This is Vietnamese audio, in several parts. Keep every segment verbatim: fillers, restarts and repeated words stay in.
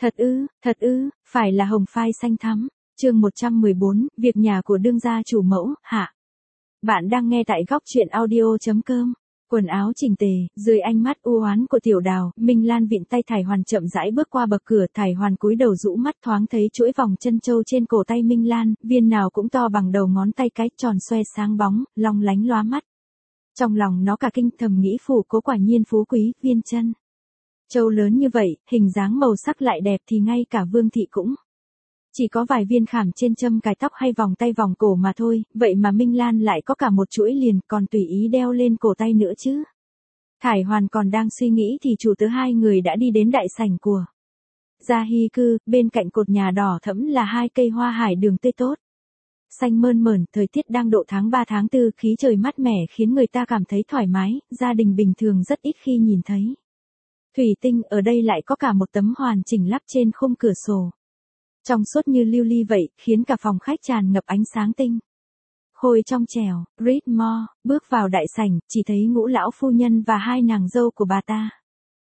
Thật ư, thật ư, phải là hồng phai xanh thắm. Chương một trăm mười bốn, việc nhà của đương gia chủ mẫu, hạ. Bạn đang nghe tại góc truyện audio chấm com. Quần áo chỉnh tề, dưới ánh mắt u oán của Tiểu Đào, Minh Lan vịn tay Thải Hoàn chậm rãi bước qua bậc cửa, Thải Hoàn cúi đầu rũ mắt thoáng thấy chuỗi vòng chân châu trên cổ tay Minh Lan, viên nào cũng to bằng đầu ngón tay cái, tròn xoe sáng bóng, long lánh lóa mắt. Trong lòng nó cả kinh, thầm nghĩ phủ cố quả nhiên phú quý, viên chân châu lớn như vậy, hình dáng màu sắc lại đẹp thì ngay cả Vương thị cũng chỉ có vài viên khảm trên châm cài tóc hay vòng tay vòng cổ mà thôi, vậy mà Minh Lan lại có cả một chuỗi liền, còn tùy ý đeo lên cổ tay nữa chứ. Thải Hoàn còn đang suy nghĩ thì chủ tớ hai người đã đi đến đại sảnh của Gia Hy cư, bên cạnh cột nhà đỏ thẫm là hai cây hoa hải đường tươi tốt. Xanh mơn mởn, thời tiết đang độ tháng ba tháng tư, khí trời mát mẻ khiến người ta cảm thấy thoải mái, gia đình bình thường rất ít khi nhìn thấy. Thủy tinh, ở đây lại có cả một tấm hoàn chỉnh lắp trên khung cửa sổ. Trong suốt như lưu ly vậy, khiến cả phòng khách tràn ngập ánh sáng tinh khôi trong trẻo. Ritmore bước vào đại sảnh, chỉ thấy Ngũ lão phu nhân và hai nàng dâu của bà ta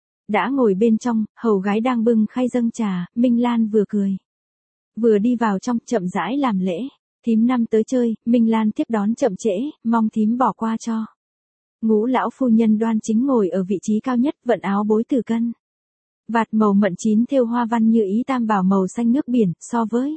đã ngồi bên trong, hầu gái đang bưng khay dâng trà. Minh Lan vừa cười vừa đi vào trong, chậm rãi làm lễ. Thím năm tới chơi, Minh Lan tiếp đón chậm trễ, mong thím bỏ qua cho. Ngũ lão phu nhân đoan chính ngồi ở vị trí cao nhất, vận áo bối tử cân vạt màu mận chín thêu hoa văn như ý tam bảo màu xanh nước biển, so với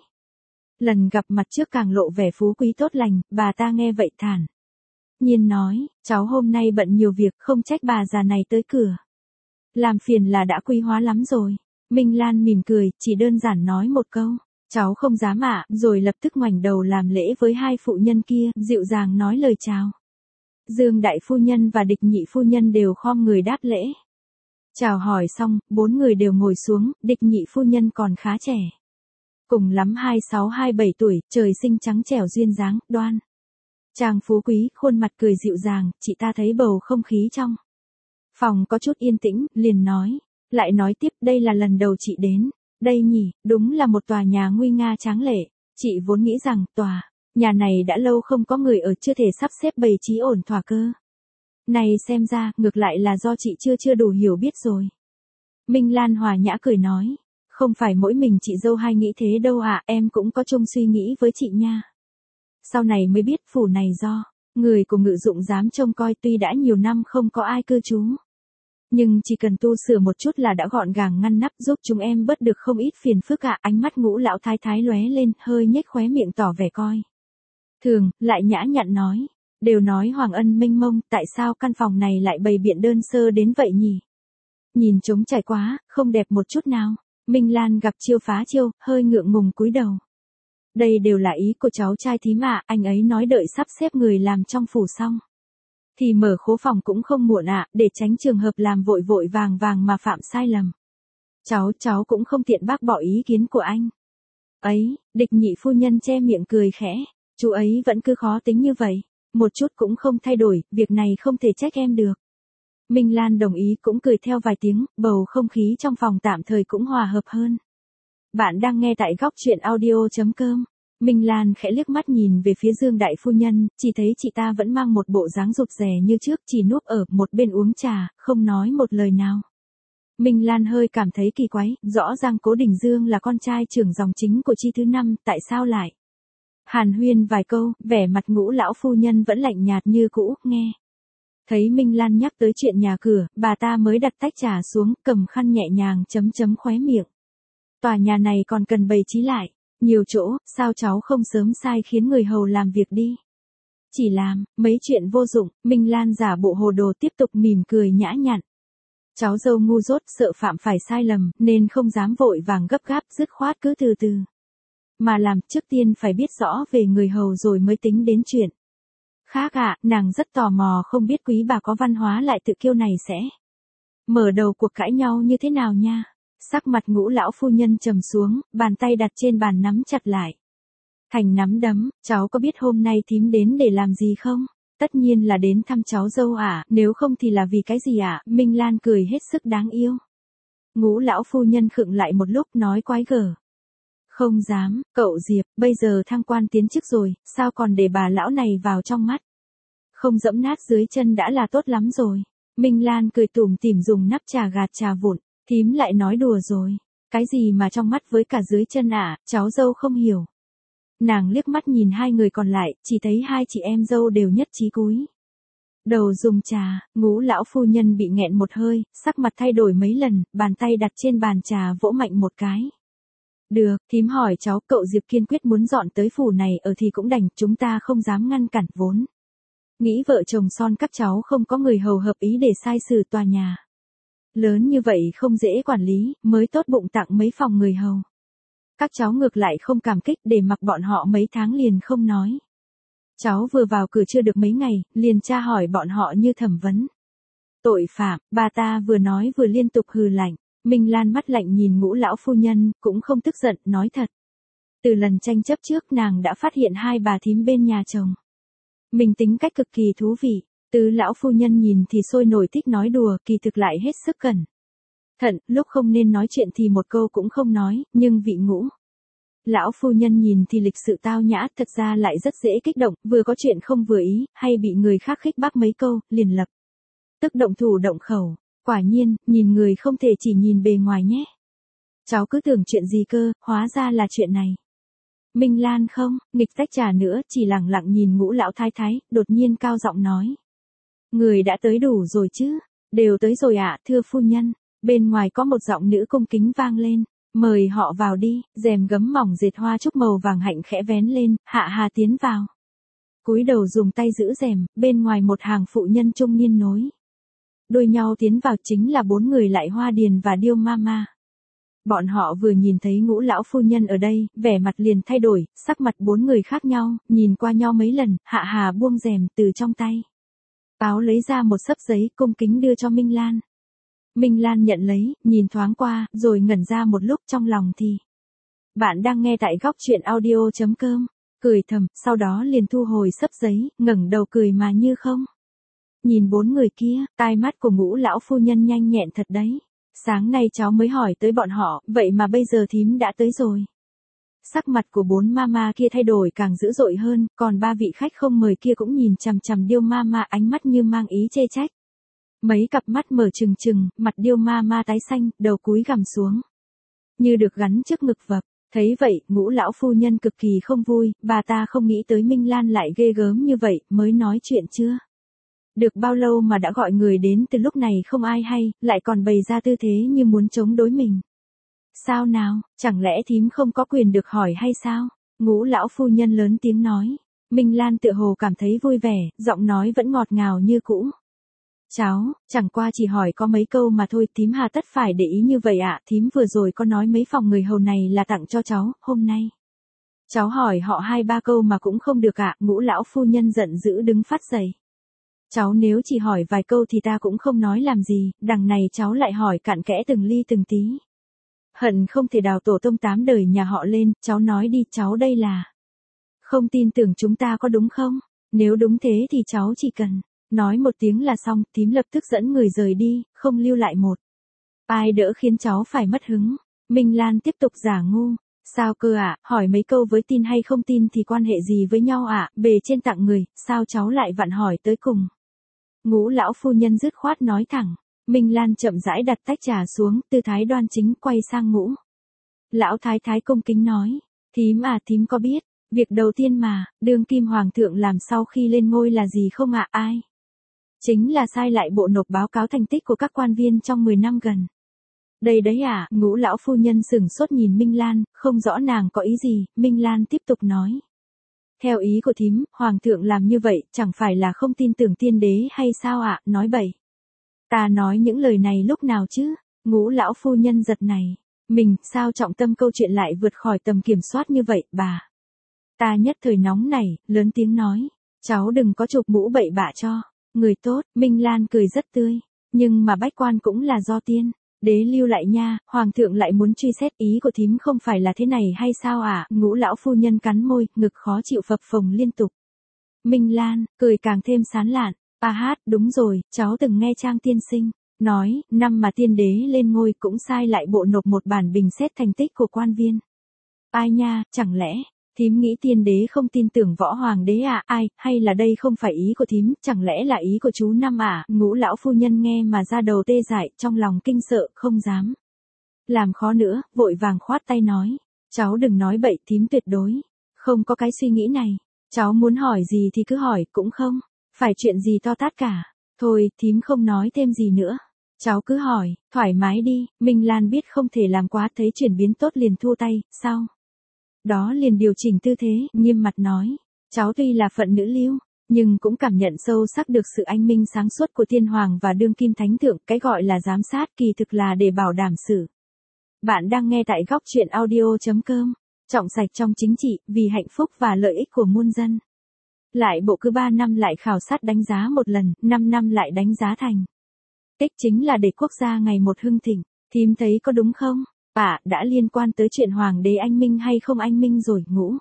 lần gặp mặt trước càng lộ vẻ phú quý tốt lành. Bà ta nghe vậy thản nhiên nói, cháu hôm nay bận nhiều việc, không trách bà già này tới cửa làm phiền là đã quý hóa lắm rồi. Minh Lan mỉm cười, chỉ đơn giản nói một câu, cháu không dám ạ, rồi lập tức ngoảnh đầu làm lễ với hai phụ nhân kia, dịu dàng nói lời chào. Dương đại phu nhân và Địch nhị phu nhân đều khom người đáp lễ. Chào hỏi xong, bốn người đều ngồi xuống. Địch nhị phu nhân còn khá trẻ, cùng lắm hai sáu hai bảy tuổi, trời sinh trắng trẻo duyên dáng, đoan chàng phú quý, khuôn mặt cười dịu dàng. Chị ta thấy bầu không khí trong phòng có chút yên tĩnh, liền nói, lại nói tiếp, đây là lần đầu chị đến đây nhỉ? Đúng là một tòa nhà nguy nga tráng lệ. Chị vốn nghĩ rằng tòa nhà này đã lâu không có người ở, chưa thể sắp xếp bày trí ổn thỏa cơ. Này xem ra, ngược lại là do chị chưa chưa đủ hiểu biết rồi. Minh Lan hòa nhã cười nói, không phải mỗi mình chị dâu hai nghĩ thế đâu ạ, em cũng có chung suy nghĩ với chị nha. Sau này mới biết phủ này do người của Ngự dụng dám trông coi, tuy đã nhiều năm không có ai cư trú, nhưng chỉ cần tu sửa một chút là đã gọn gàng ngăn nắp, giúp chúng em bớt được không ít phiền phức ạ. Ánh mắt Ngũ lão thái thái lóe lên, hơi nhếch khóe miệng tỏ vẻ coi thường, lại nhã nhặn nói, đều nói hoàng ân mênh mông, tại sao căn phòng này lại bày biện đơn sơ đến vậy nhỉ? Nhìn trống trải quá, không đẹp một chút nào. Minh Lan gặp chiêu phá chiêu, hơi ngượng ngùng cúi đầu. Đây đều là ý của cháu trai thím ạ, anh ấy nói đợi sắp xếp người làm trong phủ xong thì mở khố phòng cũng không muộn ạ, để tránh trường hợp làm vội vội vàng vàng mà phạm sai lầm. Cháu, cháu cũng không tiện bác bỏ ý kiến của anh ấy. Địch nhị phu nhân che miệng cười khẽ, chú ấy vẫn cứ khó tính như vậy, một chút cũng không thay đổi, việc này không thể trách em được. Minh Lan đồng ý, cũng cười theo vài tiếng, bầu không khí trong phòng tạm thời cũng hòa hợp hơn. Bạn đang nghe tại góc truyện audio chấm com. Minh Lan khẽ liếc mắt nhìn về phía Dương đại phu nhân, chỉ thấy chị ta vẫn mang một bộ dáng rụt rè như trước, chỉ núp ở một bên uống trà, không nói một lời nào. Minh Lan hơi cảm thấy kỳ quái, rõ ràng Cố Đình Dương là con trai trưởng dòng chính của Chi thứ năm, tại sao lại hàn huyên vài câu, vẻ mặt Ngũ lão phu nhân vẫn lạnh nhạt như cũ. Nghe thấy Minh Lan nhắc tới chuyện nhà cửa, bà ta mới đặt tách trà xuống, cầm khăn nhẹ nhàng chấm chấm khóe miệng. Tòa nhà này còn cần bày trí lại nhiều chỗ, sao cháu không sớm sai khiến người hầu làm việc đi? Chỉ làm mấy chuyện vô dụng. Minh Lan giả bộ hồ đồ tiếp tục mỉm cười nhã nhặn. Cháu dâu ngu dốt, sợ phạm phải sai lầm, nên không dám vội vàng gấp gáp, dứt khoát cứ từ từ mà làm, trước tiên phải biết rõ về người hầu rồi mới tính đến chuyện khác ạ. Nàng rất tò mò không biết quý bà có văn hóa lại tự kiêu này sẽ mở đầu cuộc cãi nhau như thế nào nha. Sắc mặt Ngũ lão phu nhân trầm xuống, bàn tay đặt trên bàn nắm chặt lại thành nắm đấm. Cháu có biết hôm nay thím đến để làm gì không? Tất nhiên là đến thăm cháu dâu ạ, nếu không thì là vì cái gì ạ? Minh Lan cười hết sức đáng yêu. Ngũ lão phu nhân khựng lại một lúc, nói quái gở, không dám, cậu Diệp, bây giờ thăng quan tiến chức rồi, sao còn để bà lão này vào trong mắt? Không dẫm nát dưới chân đã là tốt lắm rồi. Minh Lan cười tủm tỉm dùng nắp trà gạt trà vụn. Thím lại nói đùa rồi. Cái gì mà trong mắt với cả dưới chân ạ, cháu dâu không hiểu. Nàng liếc mắt nhìn hai người còn lại, chỉ thấy hai chị em dâu đều nhất trí cúi đầu dùng trà. Ngũ lão phu nhân bị nghẹn một hơi, sắc mặt thay đổi mấy lần, bàn tay đặt trên bàn trà vỗ mạnh một cái. Được, thím hỏi cháu, cậu Diệp kiên quyết muốn dọn tới phủ này ở thì cũng đành, chúng ta không dám ngăn cản vốn. Nghĩ vợ chồng son các cháu không có người hầu hợp ý để sai sử tòa nhà lớn như vậy không dễ quản lý, mới tốt bụng tặng mấy phòng người hầu. Các cháu ngược lại không cảm kích để mặc bọn họ mấy tháng liền không nói. Cháu vừa vào cửa chưa được mấy ngày, liền tra hỏi bọn họ như thẩm vấn. Tội phạm, bà ta vừa nói vừa liên tục hừ lạnh. Minh Lan mắt lạnh nhìn Ngũ lão phu nhân, cũng không tức giận, nói thật. Từ lần tranh chấp trước nàng đã phát hiện hai bà thím bên nhà chồng mình tính cách cực kỳ thú vị. Tứ lão phu nhân nhìn thì sôi nổi thích nói đùa, kỳ thực lại hết sức cẩn thận, lúc không nên nói chuyện thì một câu cũng không nói, nhưng vị Ngũ lão phu nhân nhìn thì lịch sự tao nhã, thật ra lại rất dễ kích động, vừa có chuyện không vừa ý, hay bị người khác khích bác mấy câu, liền lập tức động thủ động khẩu. Quả nhiên, nhìn người không thể chỉ nhìn bề ngoài nhé. Cháu cứ tưởng chuyện gì cơ, hóa ra là chuyện này. Minh Lan không, nghịch tách trà nữa, chỉ lẳng lặng nhìn Ngũ lão thái thái, đột nhiên cao giọng nói. Người đã tới đủ rồi chứ? Đều tới rồi ạ, thưa phu nhân. Bên ngoài có một giọng nữ cung kính vang lên. Mời họ vào đi, rèm gấm mỏng dệt hoa trúc màu vàng hạnh khẽ vén lên, Hạ Hà tiến vào. Cúi đầu dùng tay giữ rèm, bên ngoài một hàng phụ nhân trung niên nối đuôi nhau tiến vào, chính là bốn người Lại Hoa Điền và Điêu Mama. Bọn họ vừa nhìn thấy Ngũ lão phu nhân ở đây, vẻ mặt liền thay đổi, sắc mặt bốn người khác nhau, nhìn qua nhau mấy lần, Hạ Hà buông rèm từ trong tay áo lấy ra một xấp giấy, cung kính đưa cho Minh Lan. Minh Lan nhận lấy, nhìn thoáng qua, rồi ngẩn ra một lúc, trong lòng thì. Bạn đang nghe tại góc truyện audio.com, cười thầm, sau đó liền thu hồi xấp giấy, ngẩng đầu cười mà như không. Nhìn bốn người kia, tai mắt của Ngũ lão phu nhân nhanh nhẹn thật đấy. Sáng nay cháu mới hỏi tới bọn họ, vậy mà bây giờ thím đã tới rồi. Sắc mặt của bốn mama kia thay đổi càng dữ dội hơn, còn ba vị khách không mời kia cũng nhìn chằm chằm Điêu Mama, ánh mắt như mang ý chê trách. Mấy cặp mắt mở trừng trừng, mặt Điêu Mama tái xanh, đầu cúi gằm xuống, như được gắn trước ngực vập. Thấy vậy, Ngũ lão phu nhân cực kỳ không vui, bà ta không nghĩ tới Minh Lan lại ghê gớm như vậy, mới nói chuyện chưa được bao lâu mà đã gọi người đến, từ lúc này không ai hay, lại còn bày ra tư thế như muốn chống đối mình. Sao nào, chẳng lẽ thím không có quyền được hỏi hay sao? Ngũ lão phu nhân lớn tiếng nói. Minh Lan tựa hồ cảm thấy vui vẻ, giọng nói vẫn ngọt ngào như cũ. Cháu, chẳng qua chỉ hỏi có mấy câu mà thôi, thím hà tất phải để ý như vậy ạ, thím vừa rồi có nói mấy phòng người hầu này là tặng cho cháu, hôm nay. Cháu hỏi họ hai ba câu mà cũng không được ạ, Ngũ lão phu nhân giận dữ đứng phát dậy. Cháu nếu chỉ hỏi vài câu thì ta cũng không nói làm gì, đằng này cháu lại hỏi cặn kẽ từng ly từng tí. Hận không thể đào tổ tông tám đời nhà họ lên, cháu nói đi, cháu đây là không tin tưởng chúng ta có đúng không? Nếu đúng thế thì cháu chỉ cần nói một tiếng là xong, thím lập tức dẫn người rời đi, không lưu lại một ai đỡ khiến cháu phải mất hứng. Minh Lan tiếp tục giả ngu. Sao cơ ạ, hỏi mấy câu với tin hay không tin thì quan hệ gì với nhau ạ, bề trên tặng người, sao cháu lại vặn hỏi tới cùng? Ngũ lão phu nhân dứt khoát nói thẳng. Minh Lan chậm rãi đặt tách trà xuống, tư thái đoan chính, quay sang Ngũ lão thái thái cung kính nói. Thím à, thím có biết, việc đầu tiên mà, đương kim hoàng thượng làm sau khi lên ngôi là gì không ạ? Ai? Chính là sai lại bộ nộp báo cáo thành tích của các quan viên trong mười năm gần đây đấy à? Ngũ lão phu nhân sửng sốt nhìn Minh Lan, không rõ nàng có ý gì. Minh Lan tiếp tục nói. Theo ý của thím, hoàng thượng làm như vậy, chẳng phải là không tin tưởng tiên đế hay sao ạ? Nói bậy. Ta nói những lời này lúc nào chứ? Ngũ lão phu nhân giật này. Mình, sao trọng tâm câu chuyện lại vượt khỏi tầm kiểm soát như vậy, bà? Ta nhất thời nóng này, lớn tiếng nói. Cháu đừng có chụp mũ bậy bạ cho người tốt. Minh Lan cười rất tươi. Nhưng mà bách quan cũng là do tiên đế lưu lại nha, hoàng thượng lại muốn truy xét, ý của thím không phải là thế này hay sao ạ? Ngũ lão phu nhân cắn môi, ngực khó chịu phập phồng liên tục. Minh Lan, cười càng thêm sán lạn. A hát, đúng rồi, cháu từng nghe Trang tiên sinh nói, năm mà tiên đế lên ngôi cũng sai lại bộ nộp một bản bình xét thành tích của quan viên. Ai nha, chẳng lẽ thím nghĩ tiên đế không tin tưởng võ hoàng đế à? Ai, hay là đây không phải ý của thím, chẳng lẽ là ý của chú Năm à? Ngũ lão phu nhân nghe mà ra đầu tê dại, trong lòng kinh sợ, không dám làm khó nữa, vội vàng khoát tay nói. Cháu đừng nói bậy, thím tuyệt đối. Không có cái suy nghĩ này. Cháu muốn hỏi gì thì cứ hỏi, cũng không. Phải chuyện gì to tát cả. Thôi, thím không nói thêm gì nữa. Cháu cứ hỏi, thoải mái đi, Minh Lan biết không thể làm quá, thấy chuyển biến tốt liền thu tay, sau đó liền điều chỉnh tư thế, nghiêm mặt nói. Cháu tuy là phận nữ lưu, nhưng cũng cảm nhận sâu sắc được sự anh minh sáng suốt của tiên hoàng và đương kim thánh thượng, cái gọi là giám sát kỳ thực là để bảo đảm sự. Bạn đang nghe tại góc truyện audio.com, trọng sạch trong chính trị, vì hạnh phúc và lợi ích của muôn dân. Lại bộ cứ ba năm lại khảo sát đánh giá một lần, năm năm lại đánh giá thành. Tích chính là để quốc gia ngày một hưng thịnh, thím thấy có đúng không? À, đã liên quan tới chuyện hoàng đế anh minh hay không anh minh rồi, Ngũ.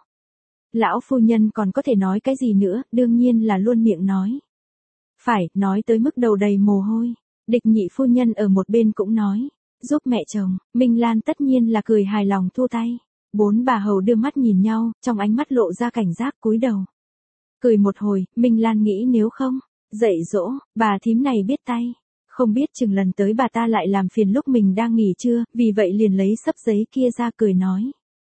Lão phu nhân còn có thể nói cái gì nữa, đương nhiên là luôn miệng nói. Phải, nói tới mức đầu đầy mồ hôi. Địch nhị phu nhân ở một bên cũng nói. Giúp mẹ chồng, Minh Lan tất nhiên là cười hài lòng thu tay. Bốn bà hầu đưa mắt nhìn nhau, trong ánh mắt lộ ra cảnh giác cúi đầu. Cười một hồi, Minh Lan nghĩ nếu không, dạy dỗ, bà thím này biết tay. Không biết chừng lần tới bà ta lại làm phiền lúc mình đang nghỉ trưa, vì vậy liền lấy sấp giấy kia ra cười nói.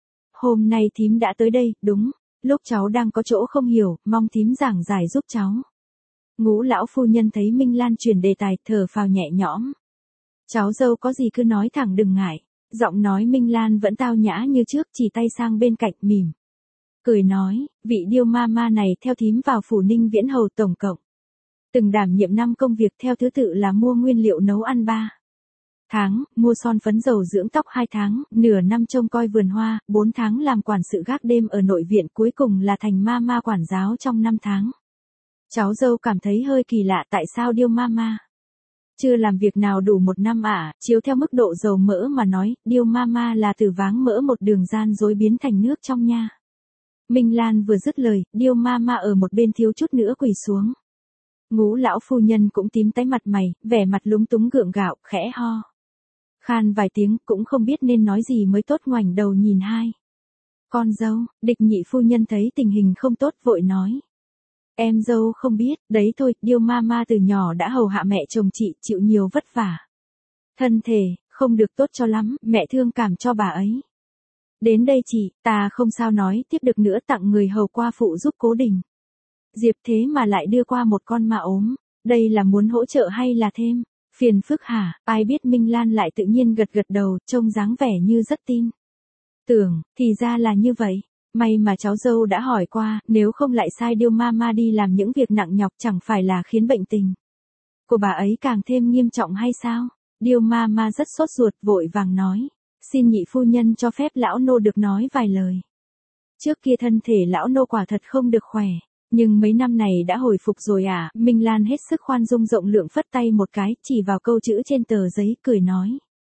Hôm nay thím đã tới đây, đúng, lúc cháu đang có chỗ không hiểu, mong thím giảng giải giúp cháu. Ngũ lão phu nhân thấy Minh Lan chuyển đề tài, thở phào nhẹ nhõm. Cháu dâu có gì cứ nói thẳng đừng ngại. Giọng nói Minh Lan vẫn tao nhã như trước, chỉ tay sang bên cạnh mỉm. Cười nói, vị điêu ma ma này theo thím vào phủ Ninh Viễn Hầu tổng cộng. Từng đảm nhiệm năm công việc theo thứ tự là mua nguyên liệu nấu ăn ba tháng, mua son phấn dầu dưỡng tóc hai tháng, nửa năm trông coi vườn hoa, bốn tháng làm quản sự gác đêm ở nội viện, cuối cùng là thành ma ma quản giáo trong năm tháng. Cháu dâu cảm thấy hơi kỳ lạ, tại sao điêu ma ma chưa làm việc nào đủ một năm à, chiếu theo mức độ dầu mỡ mà nói, điêu ma ma là từ váng mỡ một đường gian dối biến thành nước trong nha. Minh Lan vừa dứt lời, điêu ma ma ở một bên thiếu chút nữa quỳ xuống. Ngũ lão phu nhân cũng tím tái mặt mày, vẻ mặt lúng túng gượng gạo, khẽ ho. Khan vài tiếng, cũng không biết nên nói gì mới tốt, ngoảnh đầu nhìn hai. Con dâu, địch nhị phu nhân thấy tình hình không tốt vội nói. Em dâu không biết, đấy thôi, điêu ma ma từ nhỏ đã hầu hạ mẹ chồng chị, chịu nhiều vất vả. Thân thể, không được tốt cho lắm, mẹ thương cảm cho bà ấy. Đến đây chị, ta không sao nói tiếp được nữa, tặng người hầu qua phụ giúp cố đình. Diệp thế mà lại đưa qua một con ma ốm, đây là muốn hỗ trợ hay là thêm? Phiền phức hả? Ai biết Minh Lan lại tự nhiên gật gật đầu, trông dáng vẻ như rất tin. Tưởng, thì ra là như vậy. May mà cháu dâu đã hỏi qua, nếu không lại sai điêu ma ma đi làm những việc nặng nhọc, chẳng phải là khiến bệnh tình của bà ấy càng thêm nghiêm trọng hay sao? Điêu ma ma rất sốt ruột, vội vàng nói. Xin nhị phu nhân cho phép lão nô được nói vài lời. Trước kia thân thể lão nô quả thật không được khỏe. Nhưng mấy năm này đã hồi phục rồi à, Minh Lan hết sức khoan dung rộng lượng phất tay một cái, chỉ vào câu chữ trên tờ giấy, cười nói.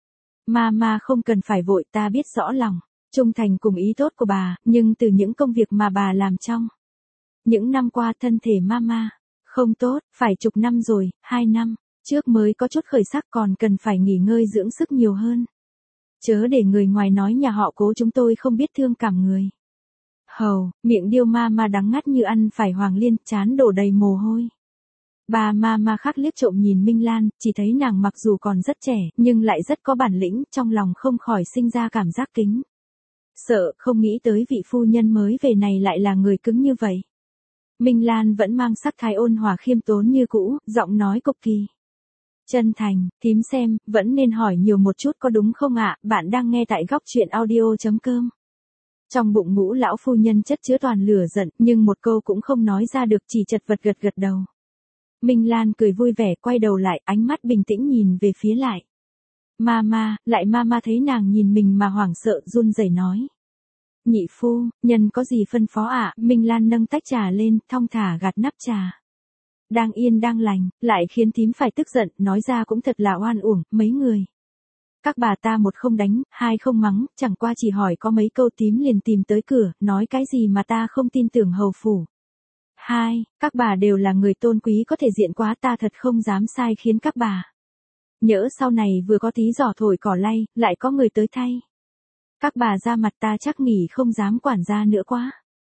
Ma ma không cần phải vội, ta biết rõ lòng, trung thành cùng ý tốt của bà, nhưng từ những công việc mà bà làm trong những năm qua thân thể ma ma không tốt, phải chục năm rồi, hai năm trước mới có chút khởi sắc, còn cần phải nghỉ ngơi dưỡng sức nhiều hơn. Chớ để người ngoài nói nhà họ Cố chúng tôi không biết thương cảm người. Hầu, miệng điêu ma ma đắng ngắt như ăn phải hoàng liên, chán đổ đầy mồ hôi. Bà ma ma khác liếc trộm nhìn Minh Lan, chỉ thấy nàng mặc dù còn rất trẻ, nhưng lại rất có bản lĩnh, trong lòng không khỏi sinh ra cảm giác kính sợ, không nghĩ tới vị phu nhân mới về này lại là người cứng như vậy. Minh Lan vẫn mang sắc thái ôn hòa khiêm tốn như cũ, giọng nói cực kỳ chân thành. Thím xem, vẫn nên hỏi nhiều một chút có đúng không ạ? Bạn đang nghe tại góc truyện audio.com. Trong bụng Ngũ lão phu nhân chất chứa toàn lửa giận, nhưng một câu cũng không nói ra được, chỉ chật vật gật gật đầu. Minh Lan cười vui vẻ, quay đầu lại, ánh mắt bình tĩnh nhìn về phía lại. Ma ma, lại ma ma thấy nàng nhìn mình mà hoảng sợ, run rẩy nói. Nhị phu, nhân có gì phân phó ạ? À? Minh Lan nâng tách trà lên, thong thả gạt nắp trà. Đang yên đang lành, lại khiến thím phải tức giận, nói ra cũng thật là oan uổng, mấy người. Các bà ta một không đánh, hai không mắng, chẳng qua chỉ hỏi có mấy câu tím liền tìm tới cửa, nói cái gì mà ta không tin tưởng hầu phủ. Hai, các bà đều là người tôn quý có thể diện quá, ta thật không dám sai khiến các bà. Nhỡ sau này vừa có tí giỏ thổi cỏ lay, lại có người tới thay. Các bà ra mặt ta chắc nghỉ không dám quản gia nữa quá.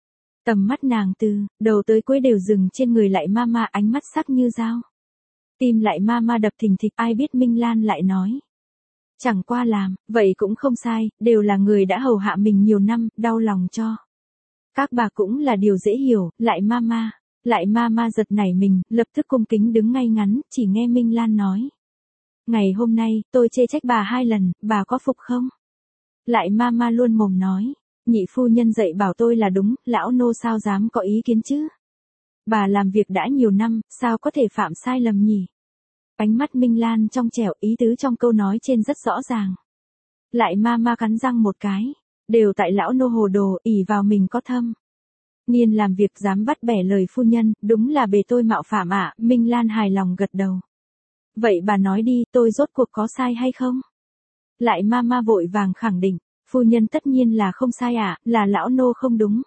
Tầm mắt nàng từ đầu tới cuối đều dừng trên người lại ma ma, ánh mắt sắc như dao. Tim lại ma ma đập thình thịch, ai biết Minh Lan lại nói. Chẳng qua làm, vậy cũng không sai, đều là người đã hầu hạ mình nhiều năm, đau lòng cho. Các bà cũng là điều dễ hiểu, lại mama. Lại mama giật nảy mình, lập tức cung kính đứng ngay ngắn, chỉ nghe Minh Lan nói. Ngày hôm nay, tôi chê trách bà hai lần, bà có phục không? Lại mama luôn mồm nói. Nhị phu nhân dạy bảo tôi là đúng, lão nô sao dám có ý kiến chứ? Bà làm việc đã nhiều năm, sao có thể phạm sai lầm nhỉ? Ánh mắt Minh Lan trong trẻo, ý tứ trong câu nói trên rất rõ ràng. Lại mama cắn răng một cái. Đều tại lão nô hồ đồ, ỷ vào mình có thâm. Niên làm việc dám bắt bẻ lời phu nhân, đúng là bề tôi mạo phạm ạ, Minh Lan hài lòng gật đầu. Vậy bà nói đi, tôi rốt cuộc có sai hay không? Lại mama vội vàng khẳng định, phu nhân tất nhiên là không sai ạ, là lão nô không đúng.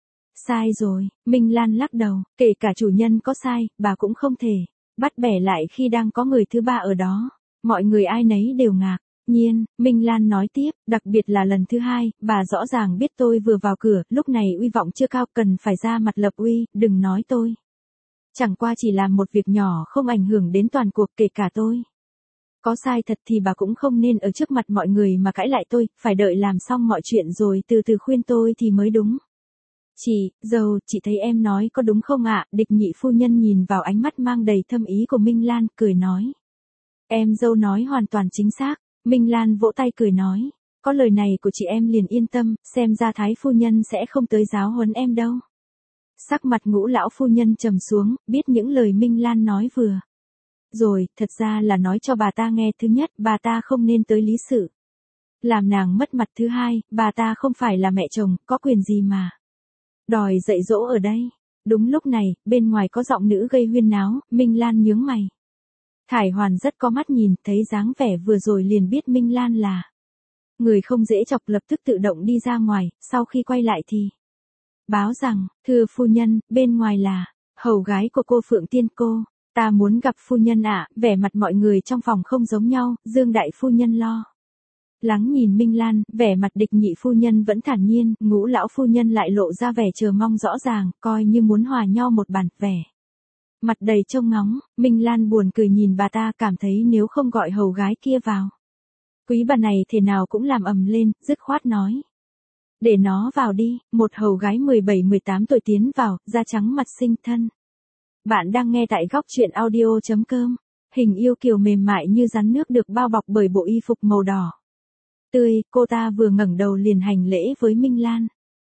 Sai rồi, Minh Lan lắc đầu, kể cả chủ nhân có sai, bà cũng không thể bắt bẻ lại khi đang có người thứ ba ở đó. Mọi người ai nấy đều ngạc. Nhiên, Minh Lan nói tiếp, đặc biệt là lần thứ hai, bà rõ ràng biết tôi vừa vào cửa, lúc này uy vọng chưa cao, cần phải ra mặt lập uy, đừng nói tôi. Chẳng qua chỉ làm một việc nhỏ không ảnh hưởng đến toàn cuộc, kể cả tôi. Có sai thật thì bà cũng không nên ở trước mặt mọi người mà cãi lại tôi, phải đợi làm xong mọi chuyện rồi từ từ khuyên tôi thì mới đúng. Chị, dâu, chị thấy em nói có đúng không ạ? Địch nhị phu nhân nhìn vào ánh mắt mang đầy thâm ý của Minh Lan, cười nói. Em dâu nói hoàn toàn chính xác. Minh Lan vỗ tay cười nói. Có lời này của chị em liền yên tâm, xem ra thái phu nhân sẽ không tới giáo huấn em đâu. Sắc mặt Ngũ lão phu nhân trầm xuống, biết những lời Minh Lan nói vừa rồi, thật ra là nói cho bà ta nghe. Thứ nhất, bà ta không nên tới lý sự. Làm nàng mất mặt. Thứ hai, bà ta không phải là mẹ chồng, có quyền gì mà đòi dạy dỗ ở đây. Đúng lúc này, bên ngoài có giọng nữ gây huyên náo, Minh Lan nhướng mày. Thải Hoàn rất có mắt nhìn, thấy dáng vẻ vừa rồi liền biết Minh Lan là người không dễ chọc, lập tức tự động đi ra ngoài, sau khi quay lại thì báo rằng, thưa phu nhân, bên ngoài là hầu gái của cô Phượng Tiên cô, ta muốn gặp phu nhân ạ. Vẻ mặt mọi người trong phòng không giống nhau, Dương đại phu nhân lo lắng nhìn Minh Lan, vẻ mặt địch nhị phu nhân vẫn thản nhiên, Ngũ lão phu nhân lại lộ ra vẻ chờ mong rõ ràng, coi như muốn hòa nhau một bàn, vẻ mặt đầy trông ngóng. Minh Lan buồn cười nhìn bà ta, cảm thấy nếu không gọi hầu gái kia vào, quý bà này thế nào cũng làm ầm lên, dứt khoát nói. Để nó vào đi. Một hầu gái mười bảy mười tám tuổi tiến vào, da trắng mặt xinh thân. Bạn đang nghe tại góc truyện audio chấm com. Hình yêu kiều mềm mại như rắn nước được bao bọc bởi bộ y phục màu đỏ tươi, cô ta vừa ngẩng đầu liền hành lễ với Minh Lan.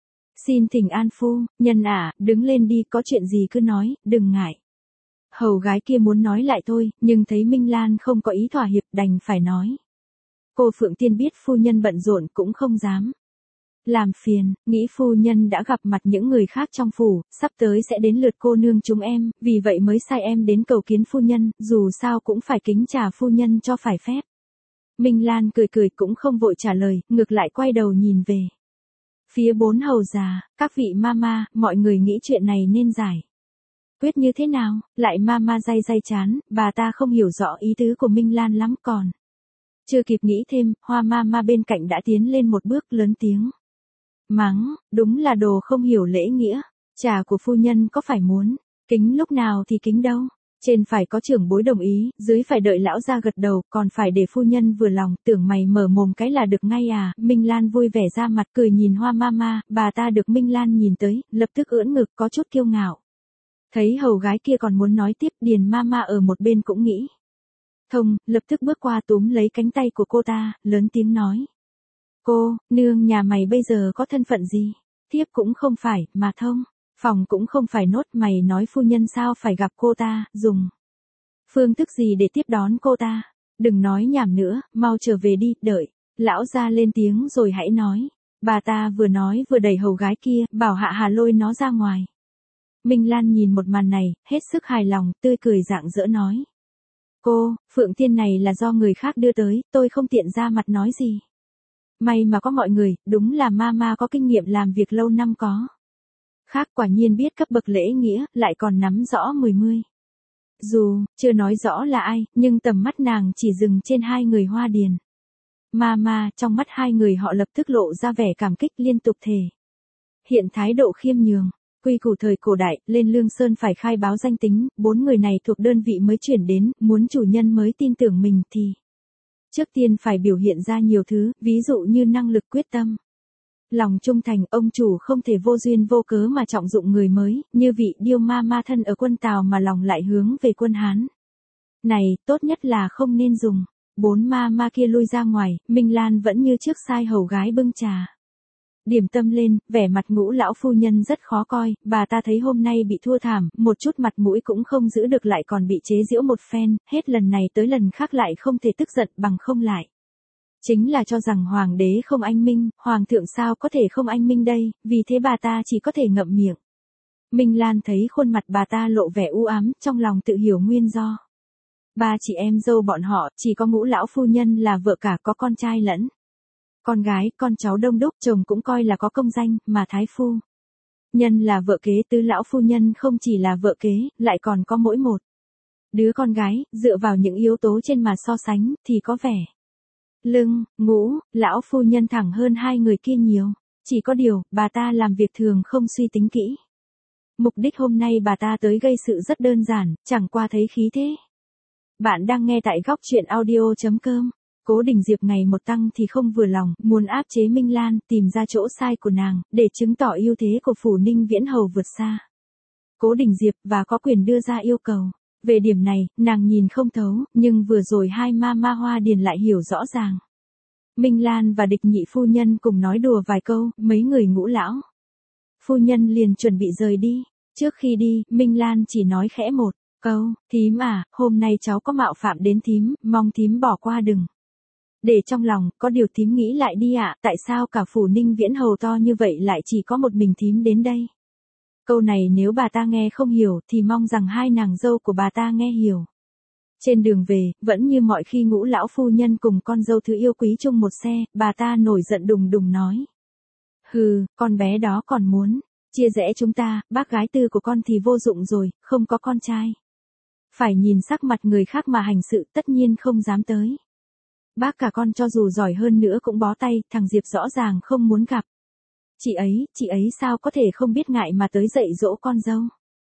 Xin thỉnh an phu nhân ạ, à, đứng lên đi, có chuyện gì cứ nói, đừng ngại. Hầu gái kia muốn nói lại thôi, nhưng thấy Minh Lan không có ý thỏa hiệp, đành phải nói. Cô Phượng Tiên biết phu nhân bận rộn cũng không dám làm phiền, nghĩ phu nhân đã gặp mặt những người khác trong phủ, sắp tới sẽ đến lượt cô nương chúng em, vì vậy mới sai em đến cầu kiến phu nhân, dù sao cũng phải kính trả phu nhân cho phải phép. Minh Lan cười cười cũng không vội trả lời, ngược lại quay đầu nhìn về phía bốn hầu già, các vị mama, mọi người nghĩ chuyện này nên giải quyết như thế nào? Lại mama day day chán, bà ta không hiểu rõ ý tứ của Minh Lan lắm, còn chưa kịp nghĩ thêm, Hoa mama bên cạnh đã tiến lên một bước, lớn tiếng mắng, đúng là đồ không hiểu lễ nghĩa, trà của phu nhân có phải muốn kính lúc nào thì kính đâu. Trên phải có trưởng bối đồng ý, dưới phải đợi lão ra gật đầu, còn phải để phu nhân vừa lòng, tưởng mày mở mồm cái là được ngay à. Minh Lan vui vẻ ra mặt cười nhìn Hoa mama, bà ta được Minh Lan nhìn tới, lập tức ưỡn ngực có chút kiêu ngạo. Thấy hầu gái kia còn muốn nói tiếp, Điền mama ở một bên cũng nghĩ thông, lập tức bước qua túm lấy cánh tay của cô ta, lớn tiếng nói. Cô, nương nhà mày bây giờ có thân phận gì? Thiếp cũng không phải, mà thông. Phòng cũng không phải nốt, mày nói phu nhân sao phải gặp cô ta, dùng phương thức gì để tiếp đón cô ta? Đừng nói nhảm nữa, mau trở về đi, đợi lão ra lên tiếng rồi hãy nói. Bà ta vừa nói vừa đẩy hầu gái kia, bảo Hạ Hà lôi nó ra ngoài. Minh Lan nhìn một màn này, hết sức hài lòng, tươi cười rạng rỡ nói. Cô, Phượng Tiên này là do người khác đưa tới, tôi không tiện ra mặt nói gì. May mà có mọi người, đúng là mama có kinh nghiệm làm việc lâu năm có. Khác quả nhiên biết cấp bậc lễ nghĩa, lại còn nắm rõ mười mươi. Dù, chưa nói rõ là ai, nhưng tầm mắt nàng chỉ dừng trên hai người Hoa Điền. Mama, trong mắt hai người họ lập tức lộ ra vẻ cảm kích, liên tục thề hiện thái độ khiêm nhường. Quy củ thời cổ đại, lên Lương Sơn phải khai báo danh tính, bốn người này thuộc đơn vị mới chuyển đến, muốn chủ nhân mới tin tưởng mình thì Trước tiên phải biểu hiện ra nhiều thứ, ví dụ như năng lực quyết tâm. Lòng trung thành, ông chủ không thể vô duyên vô cớ mà trọng dụng người mới, như vị điêu ma ma thân ở quân Tào mà lòng lại hướng về quân Hán. Này, tốt nhất là không nên dùng. Bốn ma ma kia lui ra ngoài, Minh Lan vẫn như trước sai hầu gái bưng trà. Điểm tâm lên, vẻ mặt Ngũ lão phu nhân rất khó coi, bà ta thấy hôm nay bị thua thảm, một chút mặt mũi cũng không giữ được lại còn bị chế giễu một phen, hết lần này tới lần khác lại không thể tức giận bằng không lại. Chính là cho rằng hoàng đế không anh minh, hoàng thượng sao có thể không anh minh đây, vì thế bà ta chỉ có thể ngậm miệng. Minh Lan thấy khuôn mặt bà ta lộ vẻ u ám, trong lòng tự hiểu nguyên do. Ba chị em dâu bọn họ, chỉ có Ngũ lão phu nhân là vợ cả, có con trai lẫn con gái, con cháu đông đúc, chồng cũng coi là có công danh, mà thái phu nhân là vợ kế, Tứ lão phu nhân không chỉ là vợ kế, lại còn có mỗi một đứa con gái, dựa vào những yếu tố trên mà so sánh, thì có vẻ lưng, Ngũ lão phu nhân thẳng hơn hai người kia nhiều. Chỉ có điều, bà ta làm việc thường không suy tính kỹ. Mục đích hôm nay bà ta tới gây sự rất đơn giản, chẳng qua thấy khí thế. Bạn đang nghe tại góc truyện audio chấm com. Cố Đình Diệp ngày một tăng thì không vừa lòng, muốn áp chế Minh Lan, tìm ra chỗ sai của nàng, để chứng tỏ ưu thế của Phủ Ninh Viễn Hầu vượt xa Cố Đình Diệp và có quyền đưa ra yêu cầu. Về điểm này, nàng nhìn không thấu, nhưng vừa rồi hai ma ma Hoa Điền lại hiểu rõ ràng. Minh Lan và Địch Nhị phu nhân cùng nói đùa vài câu, mấy người Ngũ lão phu nhân liền chuẩn bị rời đi. Trước khi đi, Minh Lan chỉ nói khẽ một câu, thím à, hôm nay cháu có mạo phạm đến thím, mong thím bỏ qua đừng để trong lòng, có điều thím nghĩ lại đi ạ, tại sao cả Phủ Ninh Viễn Hầu to như vậy lại chỉ có một mình thím đến đây? Câu này nếu bà ta nghe không hiểu, thì mong rằng hai nàng dâu của bà ta nghe hiểu. Trên đường về, vẫn như mọi khi Ngũ lão phu nhân cùng con dâu thứ yêu quý chung một xe, bà ta nổi giận đùng đùng nói. Hừ, con bé đó còn muốn chia rẽ chúng ta, bác gái tư của con thì vô dụng rồi, không có con trai. Phải nhìn sắc mặt người khác mà hành sự, tất nhiên không dám tới. Bác cả con cho dù giỏi hơn nữa cũng bó tay, thằng Diệp rõ ràng không muốn gặp. Chị ấy, chị ấy sao có thể không biết ngại mà tới dạy dỗ con dâu.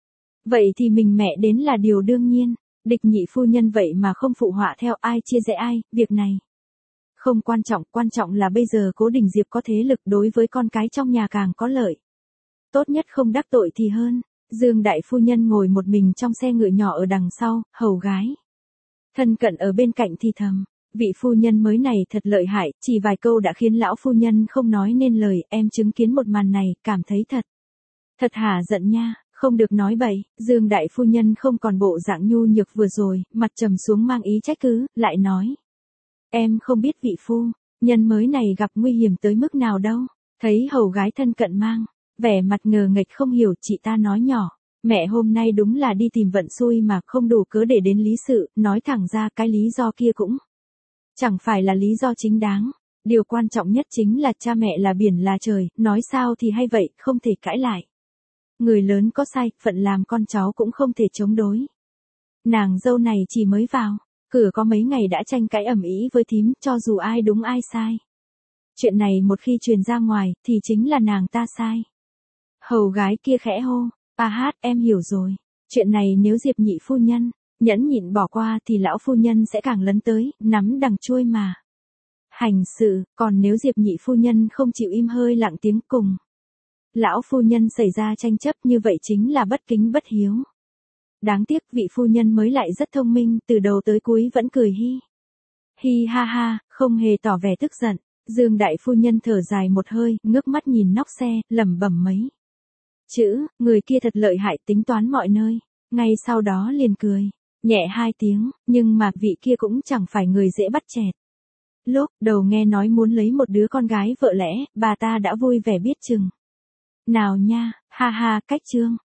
Vậy thì mình mẹ đến là điều đương nhiên. Địch Nhị phu nhân vậy mà không phụ họa theo, ai chia rẽ ai, việc này không quan trọng, quan trọng là bây giờ Cố Đình Diệp có thế lực, đối với con cái trong nhà càng có lợi. Tốt nhất không đắc tội thì hơn. Dương đại phu nhân ngồi một mình trong xe ngựa nhỏ ở đằng sau, hầu gái thân cận ở bên cạnh thì thầm. Vị phu nhân mới này thật lợi hại, chỉ vài câu đã khiến lão phu nhân không nói nên lời, em chứng kiến một màn này, cảm thấy thật thật hả giận nha. Không được nói bậy, Dương đại phu nhân không còn bộ dạng nhu nhược vừa rồi, mặt trầm xuống mang ý trách cứ, lại nói. Em không biết vị phu nhân mới này gặp nguy hiểm tới mức nào đâu. Thấy hầu gái thân cận mang vẻ mặt ngờ nghệch không hiểu, chị ta nói nhỏ. Mẹ hôm nay đúng là đi tìm vận xui mà không đủ cớ để đến lý sự, nói thẳng ra cái lý do kia cũng chẳng phải là lý do chính đáng. Điều quan trọng nhất chính là cha mẹ là biển là trời, nói sao thì hay vậy, không thể cãi lại. Người lớn có sai, phận làm con cháu cũng không thể chống đối. Nàng dâu này chỉ mới vào cửa có mấy ngày đã tranh cãi ầm ĩ với thím, cho dù ai đúng ai sai. Chuyện này một khi truyền ra ngoài, thì chính là nàng ta sai. Hầu gái kia khẽ hô, a hát, em hiểu rồi. Chuyện này nếu Diệp Nhị phu nhân nhẫn nhịn bỏ qua thì lão phu nhân sẽ càng lấn tới, nắm đằng chuôi mà hành sự, còn nếu Diệp Nhị phu nhân không chịu im hơi lặng tiếng cùng lão phu nhân xảy ra tranh chấp, như vậy chính là bất kính bất hiếu. Đáng tiếc vị phu nhân mới lại rất thông minh, từ đầu tới cuối vẫn cười hi hi ha ha, không hề tỏ vẻ tức giận. Dương đại phu nhân thở dài một hơi, ngước mắt nhìn nóc xe, lẩm bẩm mấy chữ, người kia thật lợi hại, tính toán mọi nơi. Ngay sau đó liền cười nhẹ hai tiếng, nhưng mà vị kia cũng chẳng phải người dễ bắt chẹt. Lúc đầu nghe nói muốn lấy một đứa con gái vợ lẽ, bà ta đã vui vẻ biết chừng nào nha, ha ha, cách trương